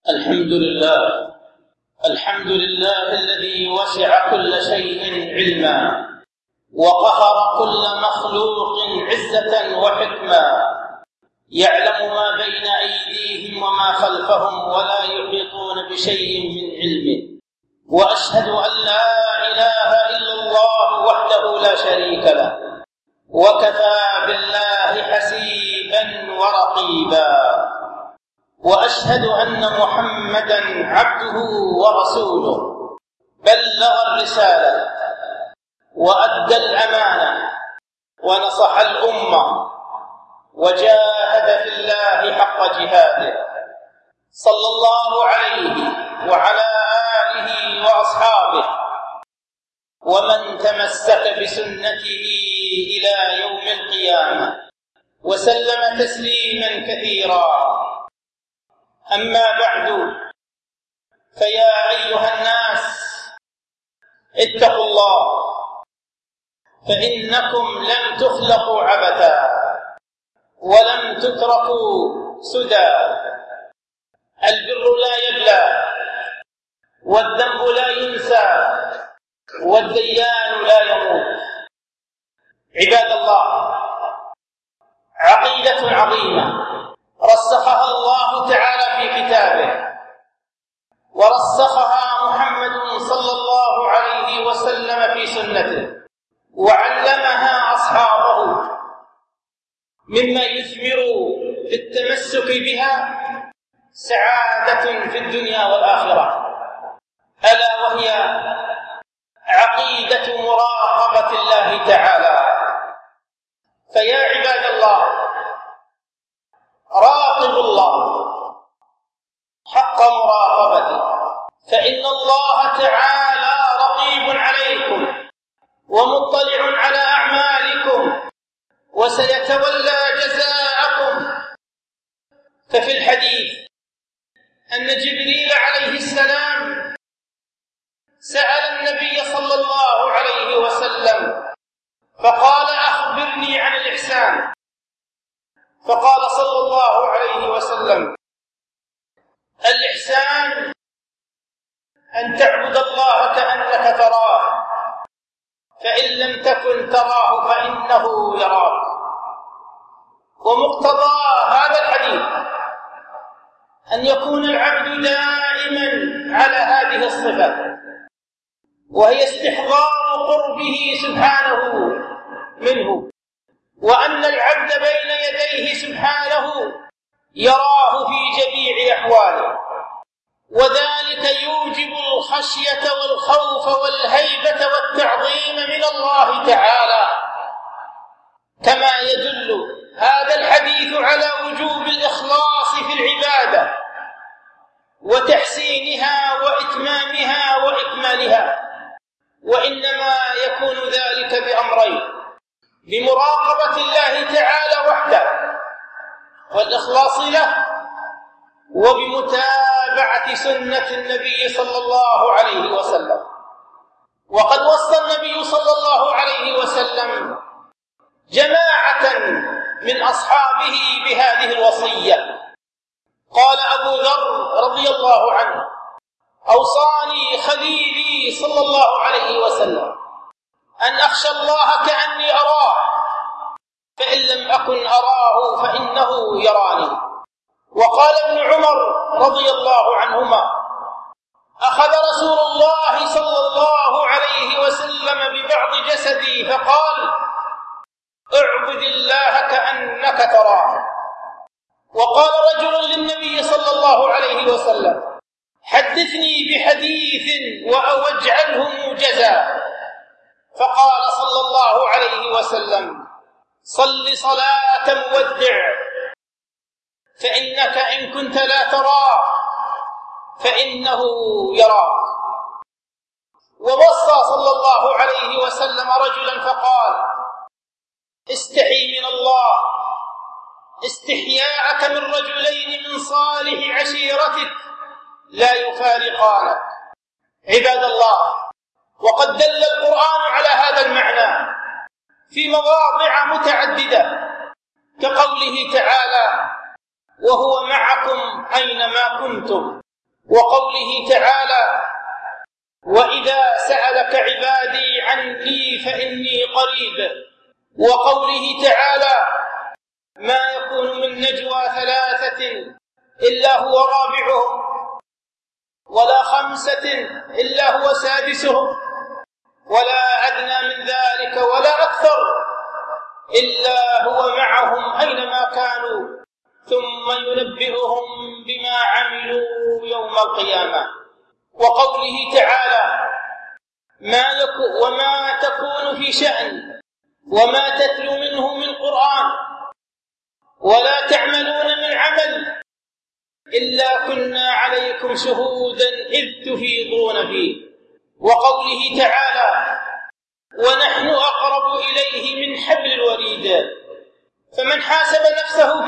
الحمد لله الذي وسع كل شيء علما وقهر كل مخلوق عزة وحكما، يعلم ما بين أيديهم وما خلفهم ولا يحيطون بشيء من علمه، وأشهد أن لا إله إلا الله وحده لا شريك له، وكفى بالله حسيبا ورقيبا، وأشهد أن محمدا عبده ورسوله، بلغ الرسالة وأدى الأمانة ونصح الأمة وجاهد في الله حق جهاده، صلى الله عليه وعلى آله وأصحابه ومن تمسك بسنته إلى يوم القيامة وسلم تسليما كثيرا. أما بعد، فيا أيها الناس اتقوا الله، فإنكم لم تخلقوا عبثا ولم تتركوا سدى. البر لا يبلى والذنب لا ينسى والديان لا يموت. عباد الله، عقيدة عظيمة رسخها الله تعالى في كتابه، ورسخها محمد صلى الله عليه وسلم في سنته، وعلمها أصحابه، مما يثمر في التمسك بها سعادة في الدنيا والآخرة، ألا وهي عقيدة مراقبة الله تعالى. فيا عباد الله، راقبوا الله حق مراقبته، فإن الله تعالى رقيب عليكم ومطلع على أعمالكم وسيتولى جزاءكم. ففي الحديث أن جبريل عليه السلام سأل النبي صلى الله عليه وسلم فقال: أخبرني عن الإحسان. فقال صلى الله عليه وسلم: الإحسان أن تعبد الله كأنك تراه، فإن لم تكن تراه فإنه يراك. ومقتضى هذا الحديث أن يكون العبد دائما على هذه الصفة، وهي استحضار قربه سبحانه منه، وأن العبد بين يديه سبحانه يراه في جميع أحواله، وذلك يوجب الخشية والخوف والهيبة والتعظيم من الله تعالى، كما يدل هذا الحديث على وجوب الإخلاص في العبادة وتحسينها وإتمامها وإكمالها، وإنما يكون ذلك بأمرين: بمراقبة الله تعالى وحده والإخلاص له، وبمتابعة سنة النبي صلى الله عليه وسلم. وقد وصى النبي صلى الله عليه وسلم جماعة من أصحابه بهذه الوصية. قال أبو ذر رضي الله عنه: أوصاني خليلي صلى الله عليه وسلم أن أخشى الله كأني أراه، فإن لم أكن أراه فإنه يراني. وقال ابن عمر رضي الله عنهما: أخذ رسول الله صلى الله عليه وسلم ببعض جسدي فقال: اعبد الله كأنك تراه. وقال رجل للنبي صلى الله عليه وسلم: حدثني بحديث واجعله موجزا. فقال صلى الله عليه وسلم: صل صلاة مودع، فإنك إن كنت لا تراه فإنه يراك. ووصى صلى الله عليه وسلم رجلا فقال: استحي من الله استحياءك من رجلين من صالح عشيرتك لا يفارقانك. عباد الله، وقد دل القرآن على هذا المعنى في مواضع متعددة، كقوله تعالى: وهو معكم أينما كنتم وقوله تعالى: وإذا سألك عبادي عني فإني قريب، وقوله تعالى: ما يكون من نجوى ثلاثة إلا هو رابعهم ولا خمسة إلا هو سادسهم ولا أدنى من ذلك ولا أكثر إلا هو معهم أينما كانوا ثم ينبئهم بما عملوا يوم القيامة. وقوله تعالى: وما تكون في شأن وما تتلو منه من قرآن ولا تعملون من عمل إلا كنا عليكم شهودا إذ تفيضون فيه. وقوله تعالى: ونحن أقرب إليه من حبل الوريد. فمن حاسب نفسه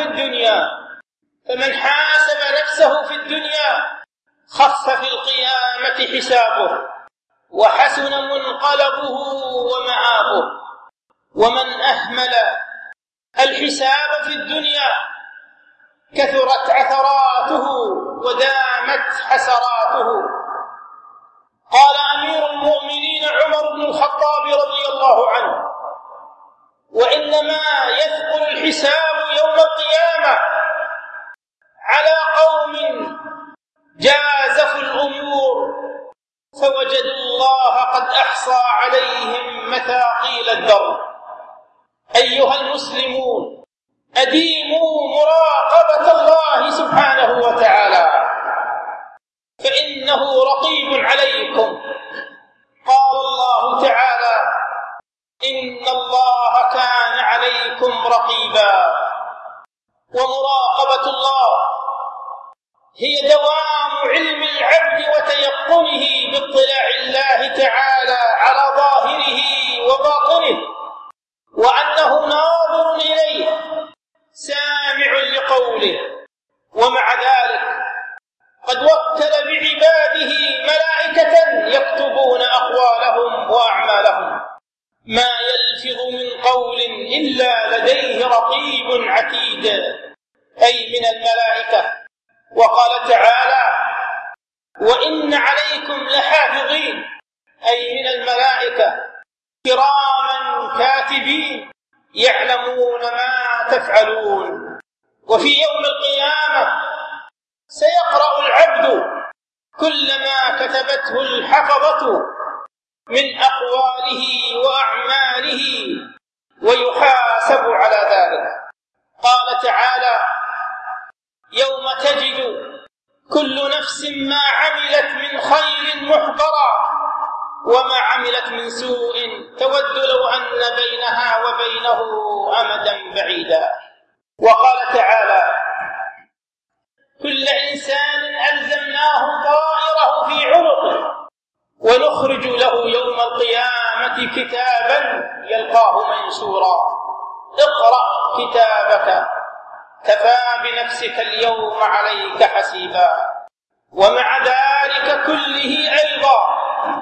في الدنيا خف في القيامة حسابه وحسن منقلبه ومآبه، ومن أهمل الحساب في الدنيا كثرت عثراته ودامت حسراته. قال أمير المؤمنين عمر بن الخطاب رضي الله عنه: وإنما يثقل الحساب يوم القيامة على قوم جازفوا الأمور فوجدوا الله قد أحصى عليهم مثاقيل الدرب. أيها المسلمون، أديموا مراقبة الله سبحانه وتعالى فإنه رقيب عليكم. قال الله تعالى: إن الله كان عليكم رقيبا. ومراقبة الله هي دوام علم العبد وتيقنه باطلاع الله تعالى على ظاهره وباطنه، وأنه ناظر إليه سامع لقوله. ومع ذلك قد وكل بعباده ملائكة يكتبون أقوالهم وأعمالهم، ما يلفظ من قول إلا لديه رقيب عتيد، أي من الملائكة. وقال تعالى: وإن عليكم لحافظين، أي من الملائكة كراما كاتبين يعلمون ما تفعلون. وفي يوم القيامة سيقرأ العبد كل ما كتبته الحفظة من أقواله وأعماله ويحاسب على ذلك. قال تعالى: يوم تجد كل نفس ما عملت من خير محضرا وما عملت من سوء تود لو أن بينها وبينه أمدا بعيدا. وقال تعالى: كل إنسان ألزمناه طائره في عنقه ونخرج له يوم القيامة كتابا يلقاه منشورا اقرأ كتابك كفى بنفسك اليوم عليك حسيبا. ومع ذلك كله أيضا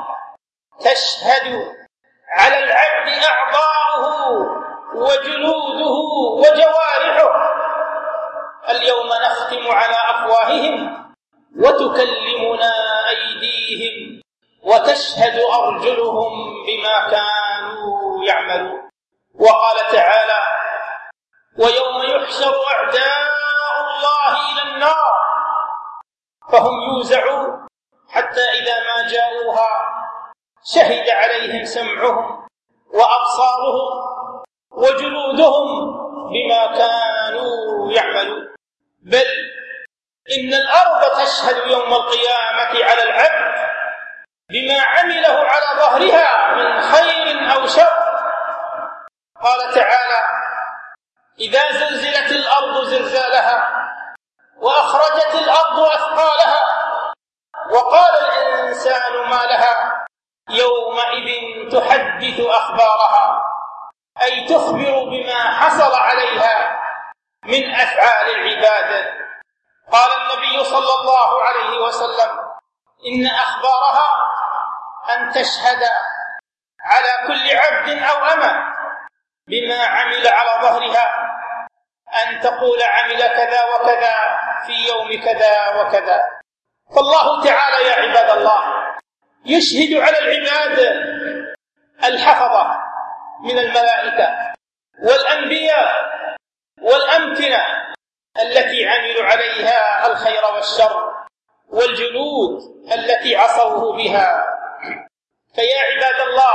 تشهد على العبد أعضاؤه وجلوده وجوارحه. اليوم نختم على أفواههم وتكلمنا أيديهم وتشهد أرجلهم بما كانوا يعملون. وقال تعالى: ويوم يحشر أعداء الله إلى النار فهم يوزعون حتى إذا ما جاءوها شهد عليهم سمعهم وأبصارهم وجلودهم بما كانوا يعملون. بل إن الأرض تشهد يوم القيامة على العبد بما عمله على ظهرها من خير أو شر. قال تعالى: إذا زلزلت الأرض زلزالها وأخرجت الأرض أثقالها وقال الإنسان ما لها يومئذ تحدث أخبارها، أي تخبر بما حصل عليها من أفعال العباد. قال النبي صلى الله عليه وسلم: إن أخبارها أن تشهد على كل عبد أو أمة بما عمل على ظهرها، أن تقول عمل كذا وكذا في يوم كذا وكذا. فالله تعالى يا عباد الله يشهد على العباد الحفظة من الملائكة والأنبياء والأمكنة التي عملوا عليها الخير والشر والجنود التي عصوه بها. فيا عباد الله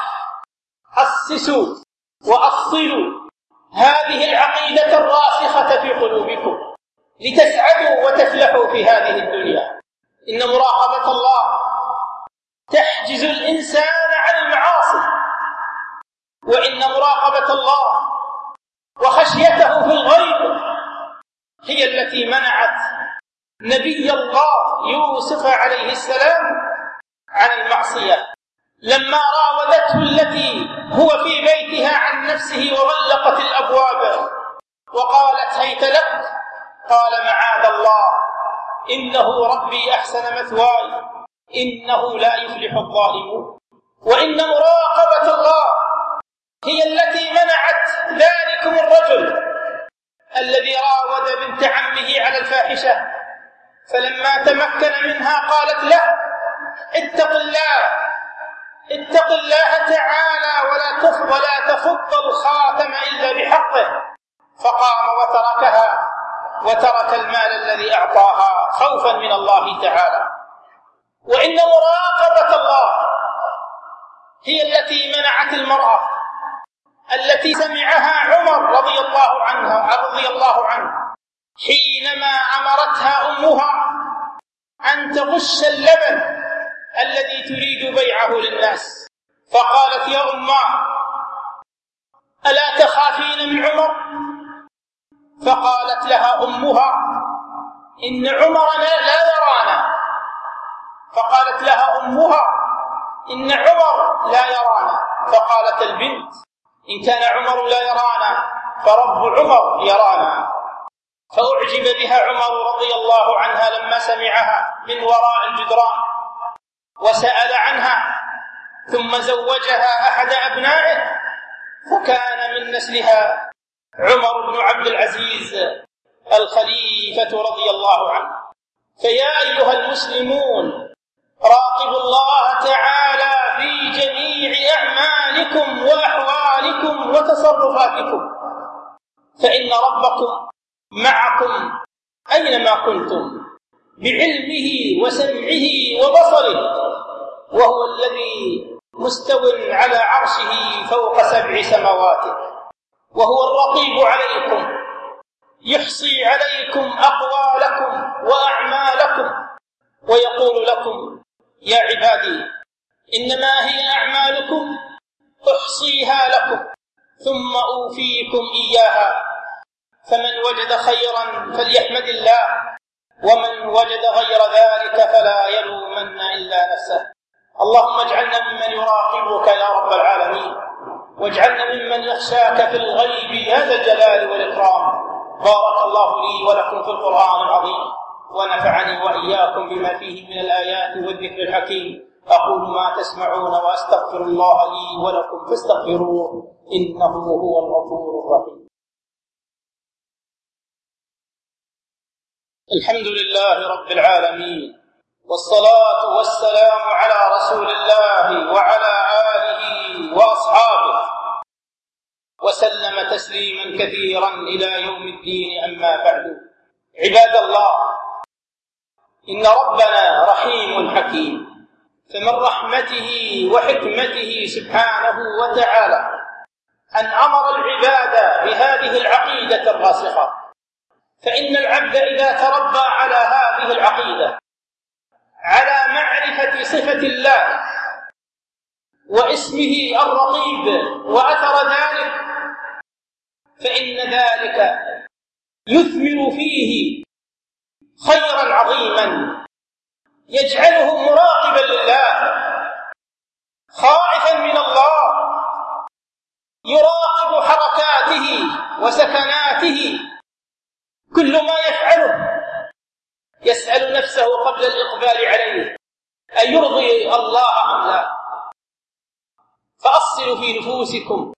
أسسوا وأصلوا هذه العقيدة الراسخة في قلوبكم لتسعدوا وتفلحوا في هذه الدنيا. إن مراقبة الله تحجز الإنسان عن المعاصي، وإن مراقبة الله وخشيته في الغيب هي التي منعت نبي الله يوسف عليه السلام عن المعصية لما راودته التي هو في بيتها عن نفسه وغلقت الأبواب وقالت هيت لك، قال معاذ الله إنه ربي أحسن مثواي إنه لا يفلح الظالمون. وإن مراقبة الله هي التي منعت ذلكم الرجل الذي راود بنت عمه على الفاحشة، فلما تمكن منها قالت له اتق الله تعالى ولا تفض الخاتم إلا بحقه، فقام وتركها وترك المال الذي أعطاها خوفا من الله تعالى. وإن مراقبة الله هي التي منعت المرأة التي سمعها عمر رضي الله عنه حينما أمرتها أمها أن تغش اللبن الذي تريد بيعه للناس، فقالت يا أماه ألا تخافين من عمر؟ فقالت لها أمها إن عمر لا يرانا. فقالت لها أمها إن عمر لا يرانا. فقالت البنت إن كان عمر لا يرانا فرب عمر يرانا. فأعجب بها عمر رضي الله عنها لما سمعها من وراء الجدران وسأل عنها، ثم زوجها أحد أبنائه فكان من نسلها عمر بن عبد العزيز الخليفة رضي الله عنه. فيا أيها المسلمون راقبوا الله تعالى في جميع أعمالكم وأحوالكم وتصرفاتكم، فإن ربكم معكم أينما كنتم بعلمه وسمعه وبصره، وهو الذي مستو على عرشه فوق 7 سماوات، وهو الرقيب عليكم يحصي عليكم أقوالكم وأعمالكم ويقول لكم يا عبادي إنما هي أعمالكم أحصيها لكم ثم أوفيكم إياها، فمن وجد خيرا فليحمد الله، ومن وجد غير ذلك فلا يلومن إلا نفسه. اللهم اجعلنا ممن يراقبك يا رب العالمين، واجعلنا ممن يخشاك في الغيب يا ذا الجلال والإكرام. بارك الله لي ولكم في القرآن العظيم، ونفعني وإياكم بما فيه من الآيات والذكر الحكيم. أقول ما تسمعون وأستغفر الله لي ولكم فاستغفروه إنه هو الغفور الرحيم. الحمد لله رب العالمين، والصلاة والسلام على رسول الله وعلى آله وأصحابه وسلم تسليما كثيرا إلى يوم الدين. أما بعد، عباد الله، إن ربنا رحيم حكيم، فمن رحمته وحكمته سبحانه وتعالى أن أمر العباد بهذه العقيدة الراسخة. فإن العبد إذا تربى على هذه العقيدة، على معرفة صفة الله واسمه الرقيب وأثر ذلك، فإن ذلك يثمر فيه خيرا عظيما يجعله مراقبا لله، خائفا من الله، يراقب حركاته وسكناته، كل ما يفعله يسأل نفسه قبل الإقبال عليه أيرضي الله أم لا. فأصلوا في نفوسكم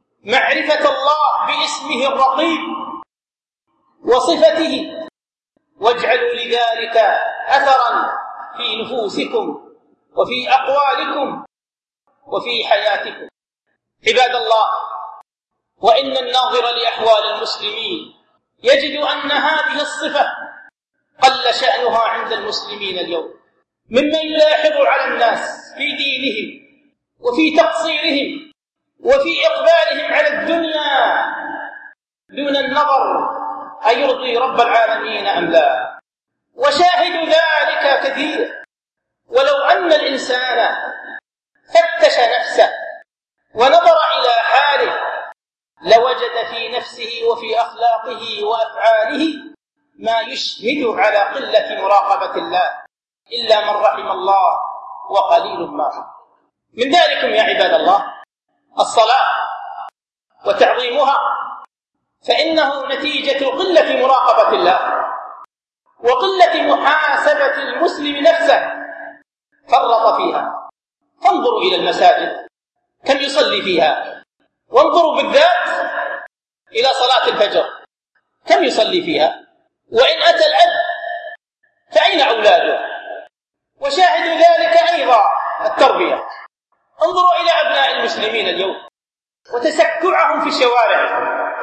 معرفة الله باسمه الرقيب وصفته واجعلوا لذلك أثرا في نفوسكم وفي أقوالكم وفي حياتكم. عباد الله، وإن الناظر لأحوال المسلمين يجد أن هذه الصفة قل شأنها عند المسلمين اليوم، مما يلاحظ على الناس في دينهم وفي تقصيرهم وفي إقبالهم على الدنيا دون النظر أيرضي رب العالمين أم لا. وشاهد ذلك كثير. ولو أن الإنسان فتش نفسه ونظر إلى حاله لوجد في نفسه وفي أخلاقه وأفعاله ما يشهد على قلة مراقبة الله، إلا من رحم الله وقليل ما هم. من ذلكم يا عباد الله الصلاة وتعظيمها، فإنه نتيجة قلة مراقبة الله وقلة محاسبة المسلم نفسه، فرط فيها. فانظروا إلى المساجد كم يصلي فيها، وانظروا بالذات إلى صلاة الفجر كم يصلي فيها، وإن أتى الأب فأين أولاده؟ وشاهد ذلك أيضا التربية. انظروا إلى أبناء المسلمين اليوم وتسكعهم في الشوارع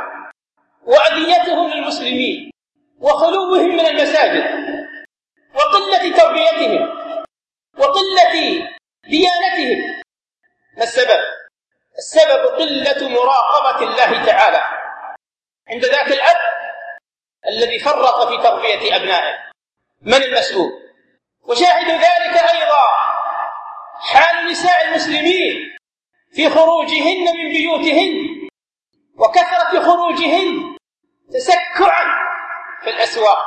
وأذيتهم للمسلمين وخلوهم من المساجد وقلة تربيتهم وقلة ديانتهم. ما السبب؟ السبب قلة مراقبة الله تعالى عند ذاك الأب الذي فرط في تربية أبنائه. من المسؤول؟ وشاهد ذلك أيضا حال نساء المسلمين في خروجهن من بيوتهن وكثرة خروجهن تسكعا في الأسواق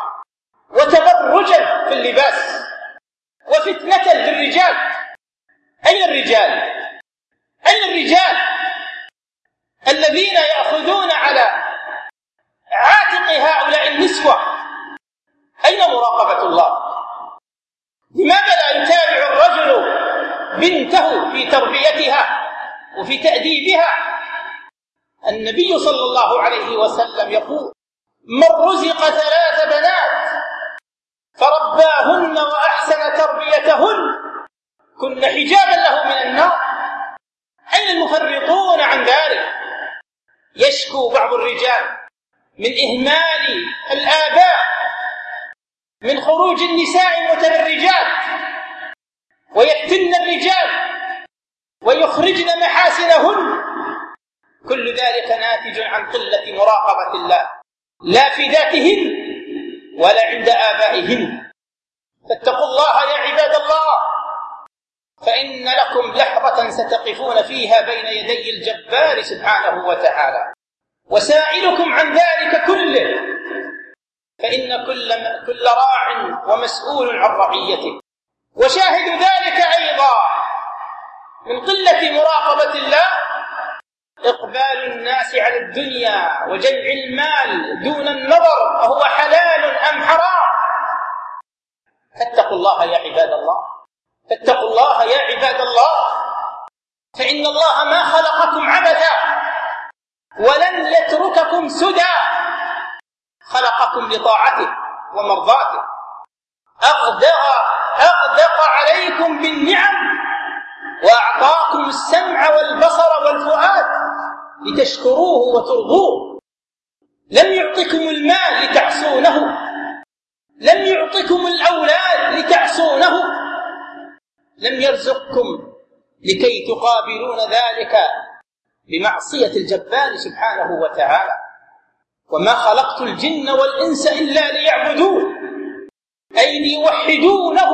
وتبرجا في اللباس وفتنة للرجال. أين الرجال؟ أين الرجال الذين يأخذون على عاتق هؤلاء النسوة؟ أين مراقبة الله؟ لماذا لا يتابع الرجل بنته في تربيتها وفي تأديبها؟ النبي صلى الله عليه وسلم يقول: من رزق 3 بنات فرباهن وأحسن تربيتهن كن حجابا له من النار. أين المفرطون عن ذلك؟ يشكو بعض الرجال من إهمال الآباء، من خروج النساء المتبرجات ويفتن الرجال ويخرجن محاسنهن. كل ذلك ناتج عن قلة مراقبة الله، لا في ذاتهن ولا عند آبائهن. فاتقوا الله يا عباد الله، فإن لكم لحظة ستقفون فيها بين يدي الجبار سبحانه وتعالى وسائلكم عن ذلك كله، فإن كل راع ومسؤول عن رعيته. وشاهد ذلك أيضا من قلة مراقبة الله إقبال الناس على الدنيا وجمع المال دون النظر أهو حلال أم حرام. فاتقوا الله يا عباد الله، فاتقوا الله يا عباد الله، فإن الله ما خلقكم عبثا ولن يترككم سدى، خلقكم لطاعته ومرضاته. أغدق عليكم بالنعم وأعطاكم السمع والبصر والفؤاد لتشكروه وترضوه. لم يعطكم المال لتعصونه، لم يعطكم الأولاد لتعصونه، لم يرزقكم لكي تقابلون ذلك بمعصية الجبار سبحانه وتعالى. وما خلقت الجن والإنس إلا ليعبدون، أي ليوحدونه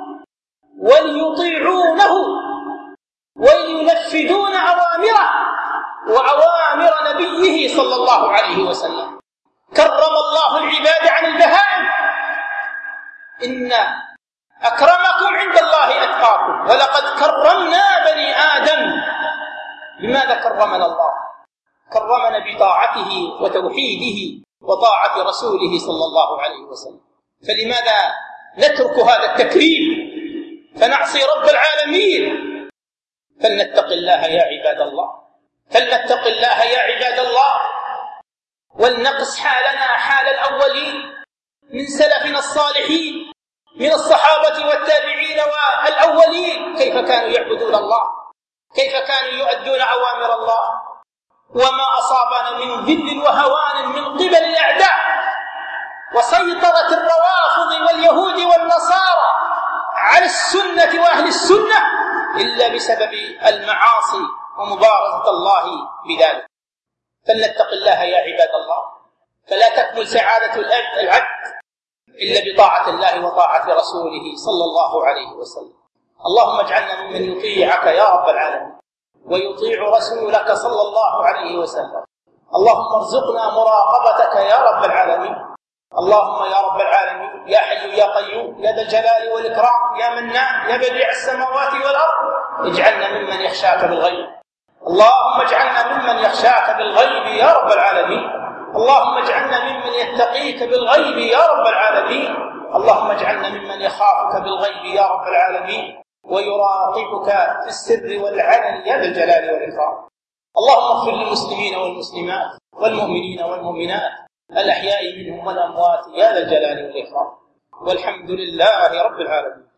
وليطيعونه ولينفذون أوامره وأوامر نبيه صلى الله عليه وسلم. كرم الله العباد عن البهائم: إن أكرمكم عند الله أتقاكم ولقد كرمنا بني آدم. لماذا كرمنا الله؟ كرمنا بطاعته وتوحيده وطاعة رسوله صلى الله عليه وسلم. فلماذا نترك هذا التكريم فنعصي رب العالمين؟ فلنتق الله يا عباد الله، فلنتق الله يا عباد الله، ولنقص حالنا حال الأولين، من سلفنا الصالحين من الصحابة والتابعين والأولين كيف كانوا يعبدون الله، كيف كانوا يؤدون أوامر الله. وما أصابنا من ذل وهوان من قبل الأعداء وسيطرة الروافض واليهود والنصارى على السنة وأهل السنة إلا بسبب المعاصي ومبارزة الله بذلك. فلنتق الله يا عباد الله، فلا تكمل سعادة العبد إلا بطاعة الله وطاعة رسوله صلى الله عليه وسلم. اللهم اجعلنا ممن يطيعك يا رب العالمين ويطيع رسولك صلى الله عليه وسلم. اللهم ارزقنا مراقبتك يا رب العالمين. اللهم يا رب العالمين يا حي يا قيوم يا ذا الجلال والإكرام يا منان يا بديع السماوات والأرض اجعلنا ممن يخشاك بالغيب. اللهم اجعلنا ممن يخشاك بالغيب يا رب العالمين. اللهم اجعلنا ممن يتقيك بالغيب يا رب العالمين. اللهم اجعلنا ممن يخافك بالغيب يا رب العالمين ويراقبك في السر والعلن يا ذا الجلال والإكرام. اللهم اغفر للمسلمين والمسلمات والمؤمنين والمؤمنات الأحياء منهم والأموات يا ذا الجلال والإكرام. والحمد لله رب العالمين.